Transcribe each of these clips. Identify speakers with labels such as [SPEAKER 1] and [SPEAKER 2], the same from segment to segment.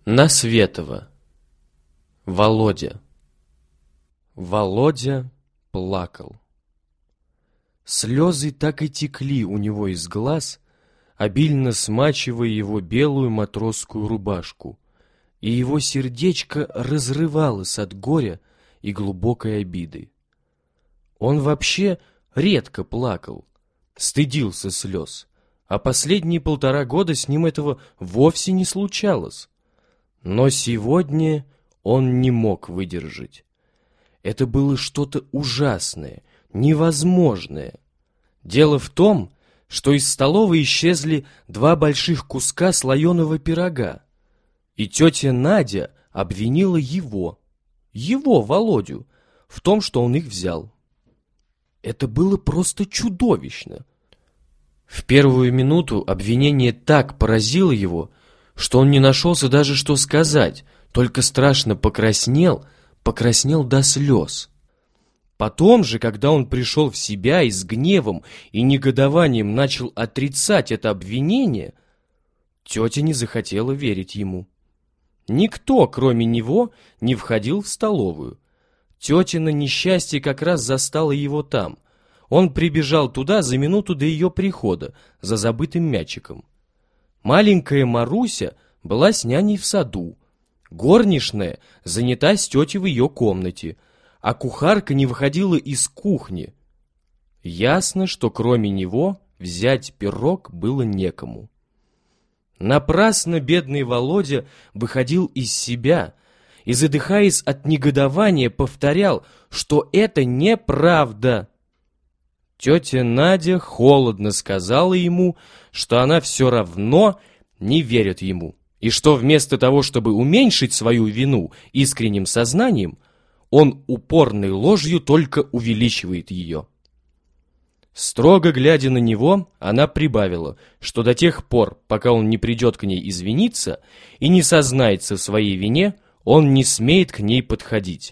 [SPEAKER 1] Насветова. Володя. Володя плакал. Слезы так и текли у него из глаз, обильно смачивая его белую матросскую рубашку, и его сердечко разрывалось от горя и глубокой обиды. Он вообще редко плакал, стыдился слез, а последние 1,5 года с ним этого вовсе не случалось. Но сегодня он не мог выдержать. Это было что-то ужасное, невозможное. Дело в том, что из столовой исчезли 2 больших куска слоеного пирога, и тетя Надя обвинила его, Володю, в том, что он их взял. Это было просто чудовищно. В первую минуту обвинение так поразило его, что он не нашелся даже что сказать, только страшно покраснел до слез. Потом же, когда он пришел в себя и с гневом и негодованием начал отрицать это обвинение, тетя не захотела верить ему. Никто, кроме него, не входил в столовую. Тетина несчастье как раз застало его там. Он прибежал туда за минуту до ее прихода, за забытым мячиком. Маленькая Маруся была с няней в саду. Горничная занята с тетей в ее комнате, а кухарка не выходила из кухни. Ясно, что кроме него взять пирог было некому. Напрасно бедный Володя выходил из себя и, задыхаясь от негодования, повторял, что это неправда. Тетя Надя холодно сказала ему, что она все равно не верит ему, и что вместо того, чтобы уменьшить свою вину искренним сознанием, он упорной ложью только увеличивает ее. Строго глядя на него, она прибавила, что до тех пор, пока он не придет к ней извиниться и не сознается в своей вине, он не смеет к ней подходить.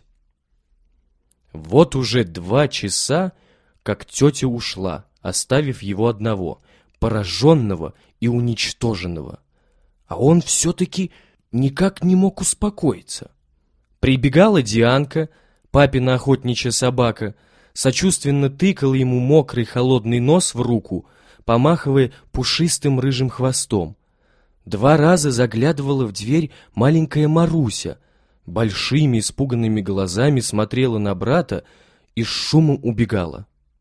[SPEAKER 1] Вот уже 2 часа, как тетя ушла, оставив его одного, пораженного и уничтоженного. А он все-таки никак не мог успокоиться. Прибегала Дианка, папина охотничья собака, сочувственно тыкала ему мокрый холодный нос в руку, помахивая пушистым рыжим хвостом. 2 раза заглядывала в дверь маленькая Маруся, большими испуганными глазами смотрела на брата и с шумом убегала.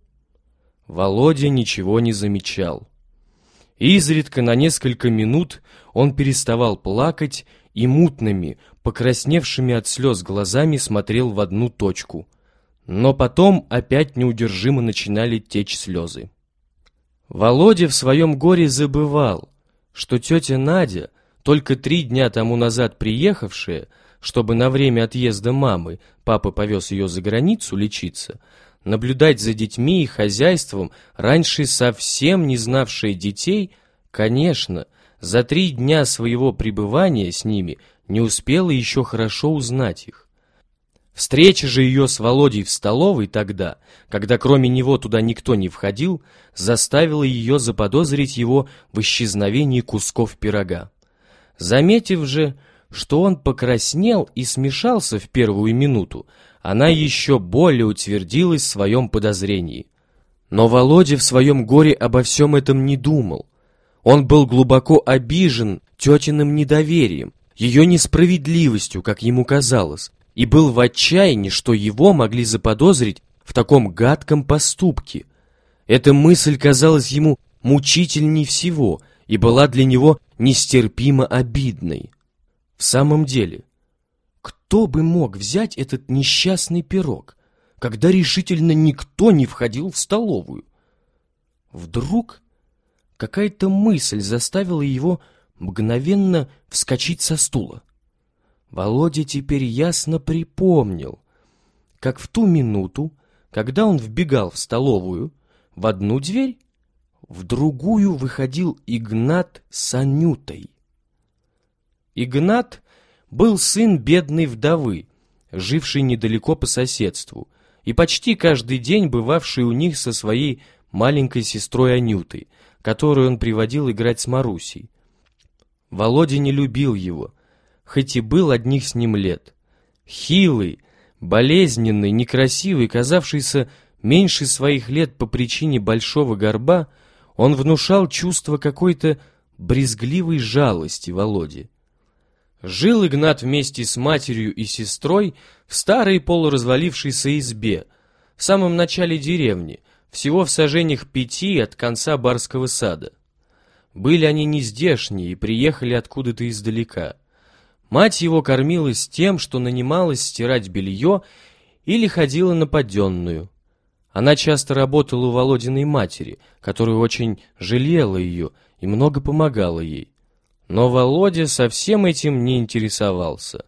[SPEAKER 1] Володя ничего не замечал. Изредка на несколько минут он переставал плакать и мутными, покрасневшими от слез глазами смотрел в одну точку. Но потом опять неудержимо начинали течь слезы. Володя в своем горе забывал, что тетя Надя, только 3 дня тому назад приехавшая, чтобы на время отъезда мамы папа повез ее за границу лечиться, наблюдать за детьми и хозяйством, раньше совсем не знавшая детей, конечно, за 3 дня своего пребывания с ними не успела еще хорошо узнать их. Встреча же ее с Володей в столовой тогда, когда кроме него туда никто не входил, заставила ее заподозрить его в исчезновении кусков пирога. Заметив же, что он покраснел и смешался в первую минуту, она еще более утвердилась в своем подозрении. Но Володя в своем горе обо всем этом не думал. Он был глубоко обижен тетиным недоверием, ее несправедливостью, как ему казалось, и был в отчаянии, что его могли заподозрить в таком гадком поступке. Эта мысль казалась ему мучительней всего и была для него нестерпимо обидной. В самом деле, кто бы мог взять этот несчастный пирог, когда решительно никто не входил в столовую? Вдруг какая-то мысль заставила его мгновенно вскочить со стула. Володя теперь ясно припомнил, как в ту минуту, когда он вбегал в столовую, в одну дверь, в другую выходил Игнат с Анютой. Игнат был сын бедной вдовы, жившей недалеко по соседству, и почти каждый день бывавший у них со своей маленькой сестрой Анютой, которую он приводил играть с Марусей. Володя не любил его, хоть и был одних с ним лет. Хилый, болезненный, некрасивый, казавшийся меньше своих лет по причине большого горба, он внушал чувство какой-то брезгливой жалости Володе. Жил Игнат вместе с матерью и сестрой в старой полуразвалившейся избе, в самом начале деревни, всего в саженях 5 от конца барского сада. Были они нездешние и приехали откуда-то издалека. Мать его кормилась тем, что нанималась стирать белье или ходила на поденную. Она часто работала у Володиной матери, которая очень жалела ее и много помогала ей. Но Володя совсем этим не интересовался.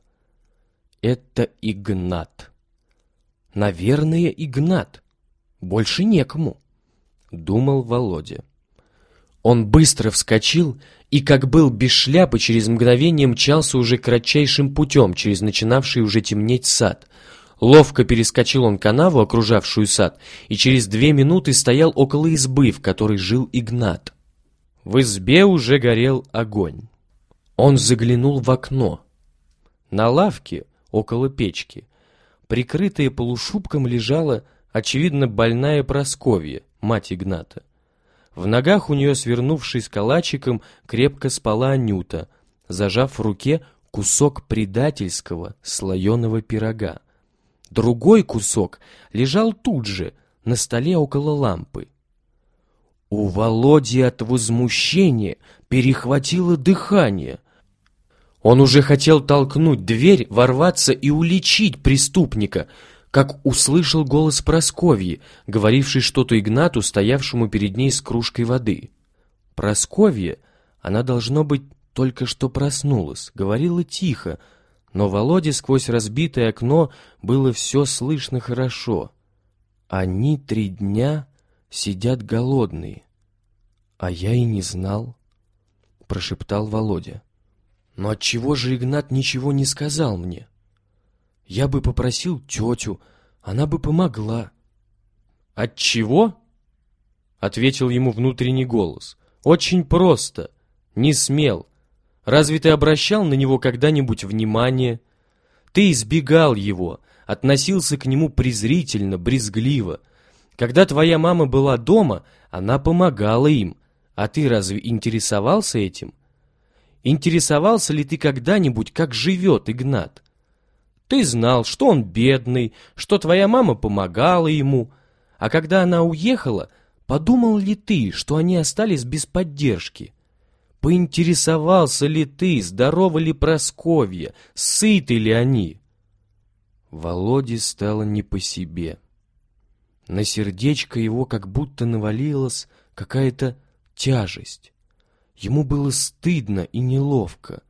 [SPEAKER 1] Это Игнат. Наверное, Игнат. Больше некому, думал Володя. Он быстро вскочил и, как был без шляпы, через мгновение мчался уже кратчайшим путем через начинавший уже темнеть сад. Ловко перескочил он канаву, окружавшую сад, и через 2 минуты стоял около избы, в которой жил Игнат. В избе уже горел огонь. Он заглянул в окно. На лавке, около печки, прикрытая полушубком, лежала, очевидно, больная Прасковья, мать Игната. В ногах у нее, свернувшись калачиком, крепко спала Анюта, зажав в руке кусок предательского слоеного пирога. Другой кусок лежал тут же, на столе около лампы. У Володи от возмущения перехватило дыхание. Он уже хотел толкнуть дверь, ворваться и уличить преступника, как услышал голос Прасковьи, говоривший что-то Игнату, стоявшему перед ней с кружкой воды. Прасковья, она, должно быть, только что проснулась, говорила тихо, но Володе сквозь разбитое окно было все слышно хорошо. Они 3 дня сидят голодные. А я и не знал, прошептал Володя. Но отчего же Игнат ничего не сказал мне? Я бы попросил тетю, она бы помогла. Отчего? Ответил ему внутренний голос. Очень просто. Не смел. Разве ты обращал на него когда-нибудь внимание? Ты избегал его, относился к нему презрительно, брезгливо. Когда твоя мама была дома, она помогала им. А ты разве интересовался этим? Интересовался ли ты когда-нибудь, как живет Игнат? Ты знал, что он бедный, что твоя мама помогала ему. А когда она уехала, подумал ли ты, что они остались без поддержки? Поинтересовался ли ты, здорова ли Прасковья, сыты ли они? Володе стало не по себе. На сердечко его как будто навалилась какая-то тяжесть. Ему было стыдно и неловко.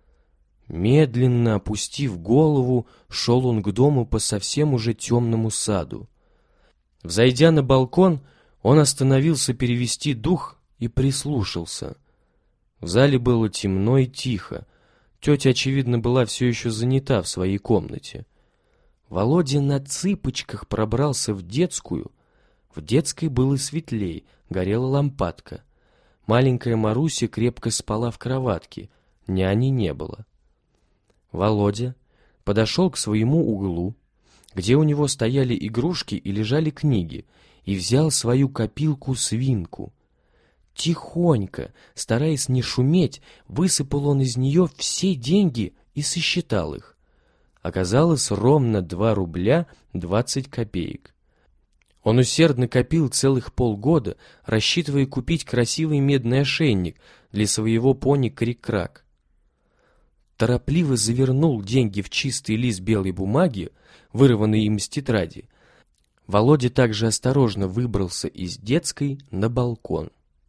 [SPEAKER 1] Медленно опустив голову, шел он к дому по совсем уже темному саду. Взойдя на балкон, он остановился перевести дух и прислушался. В зале было темно и тихо. Тетя, очевидно, была все еще занята в своей комнате. Володя на цыпочках пробрался в детскую. В детской было светлей, горела лампадка. Маленькая Маруся крепко спала в кроватке, няни не было. Володя подошел к своему углу, где у него стояли игрушки и лежали книги, и взял свою копилку-свинку. Тихонько, стараясь не шуметь, высыпал он из нее все деньги и сосчитал их. Оказалось ровно 2 рубля 20 копеек. Он усердно копил целых полгода, рассчитывая купить красивый медный ошейник для своего пони Крик-Крак. Торопливо завернул деньги в чистый лист белой бумаги, вырванный им из тетради. Володя также осторожно выбрался из детской на балкон.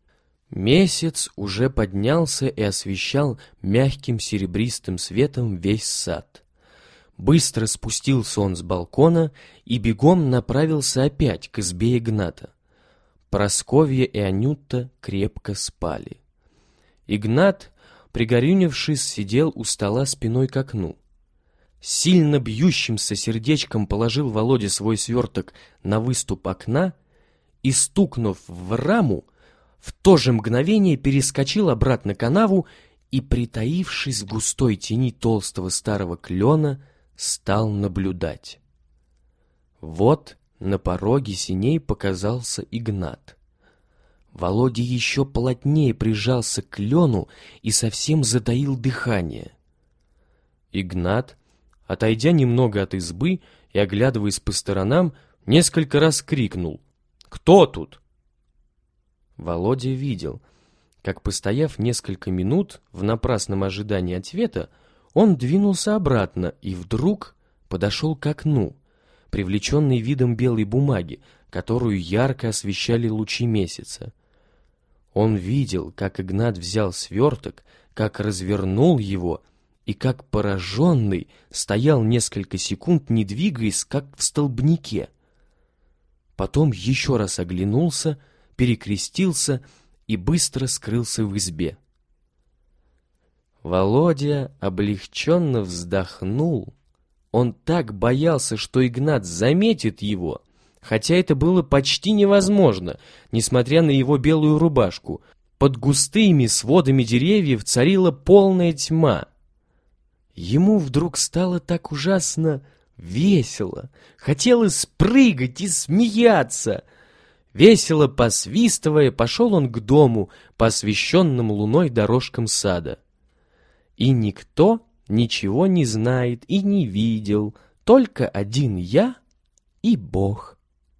[SPEAKER 1] Месяц уже поднялся и освещал мягким серебристым светом весь сад. Быстро спустился он с балкона и бегом направился опять к избе Игната. Прасковья и Анюта крепко спали. Игнат, пригорюнившись, сидел у стола спиной к окну. Сильно бьющимся сердечком положил Володя свой сверток на выступ окна и, стукнув в раму, в то же мгновение перескочил обратно канаву и, притаившись в густой тени толстого старого клена, стал наблюдать. Вот на пороге сеней показался Игнат. Володя еще плотнее прижался к клену и совсем затаил дыхание. Игнат, отойдя немного от избы и оглядываясь по сторонам, несколько раз крикнул: «Кто тут?» Володя видел, как, постояв несколько минут в напрасном ожидании ответа, он двинулся обратно и вдруг подошел к окну, привлеченный видом белой бумаги, которую ярко освещали лучи месяца. Он видел, как Игнат взял сверток, как развернул его и, как пораженный, стоял несколько секунд, не двигаясь, как в столбнике. Потом еще раз оглянулся, перекрестился и быстро скрылся в избе. Володя облегченно вздохнул. Он так боялся, что Игнат заметит его, хотя это было почти невозможно, несмотря на его белую рубашку. Под густыми сводами деревьев царила полная тьма. Ему вдруг стало так ужасно весело, хотелось прыгать и смеяться. Весело посвистывая, пошел он к дому, по освещенным луной дорожкам сада. И никто ничего не знает и не видел, только один я и Бог.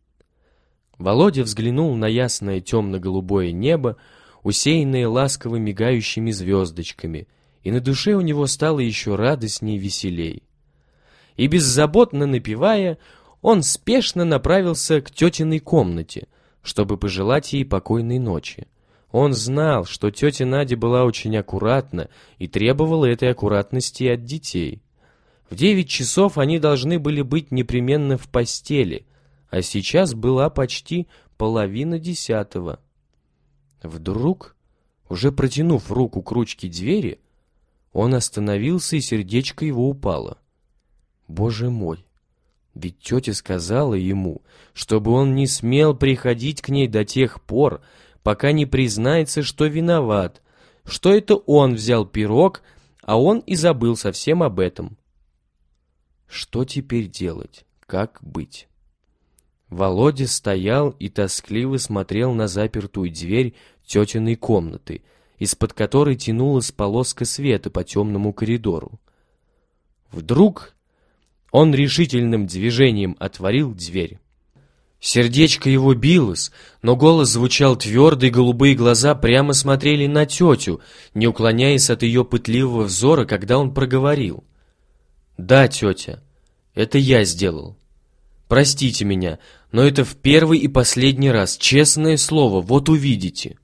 [SPEAKER 1] Володя взглянул на ясное темно-голубое небо, усеянное ласково мигающими звездочками, и на душе у него стало еще радостней и веселей. И беззаботно напевая, он спешно направился к тетиной комнате, чтобы пожелать ей покойной ночи. Он знал, что тетя Надя была очень аккуратна и требовала этой аккуратности от детей. В 9 часов они должны были быть непременно в постели, а сейчас была почти 9:30. Вдруг, уже протянув руку к ручке двери, он остановился, и сердечко его упало. Боже мой! Ведь тетя сказала ему, чтобы он не смел приходить к ней до тех пор, пока не признается, что виноват, что это он взял пирог, а он и забыл совсем об этом. Что теперь делать? Как быть? Володя стоял и тоскливо смотрел на запертую дверь тетиной комнаты, из-под которой тянулась полоска света по темному коридору. Вдруг он решительным движением отворил дверь. Сердечко его билось, но голос звучал твердо, и голубые глаза прямо смотрели на тетю, не уклоняясь от ее пытливого взора, когда он проговорил: «Да, тетя, это я сделал. Простите меня, но это в первый и последний раз, честное слово, вот увидите».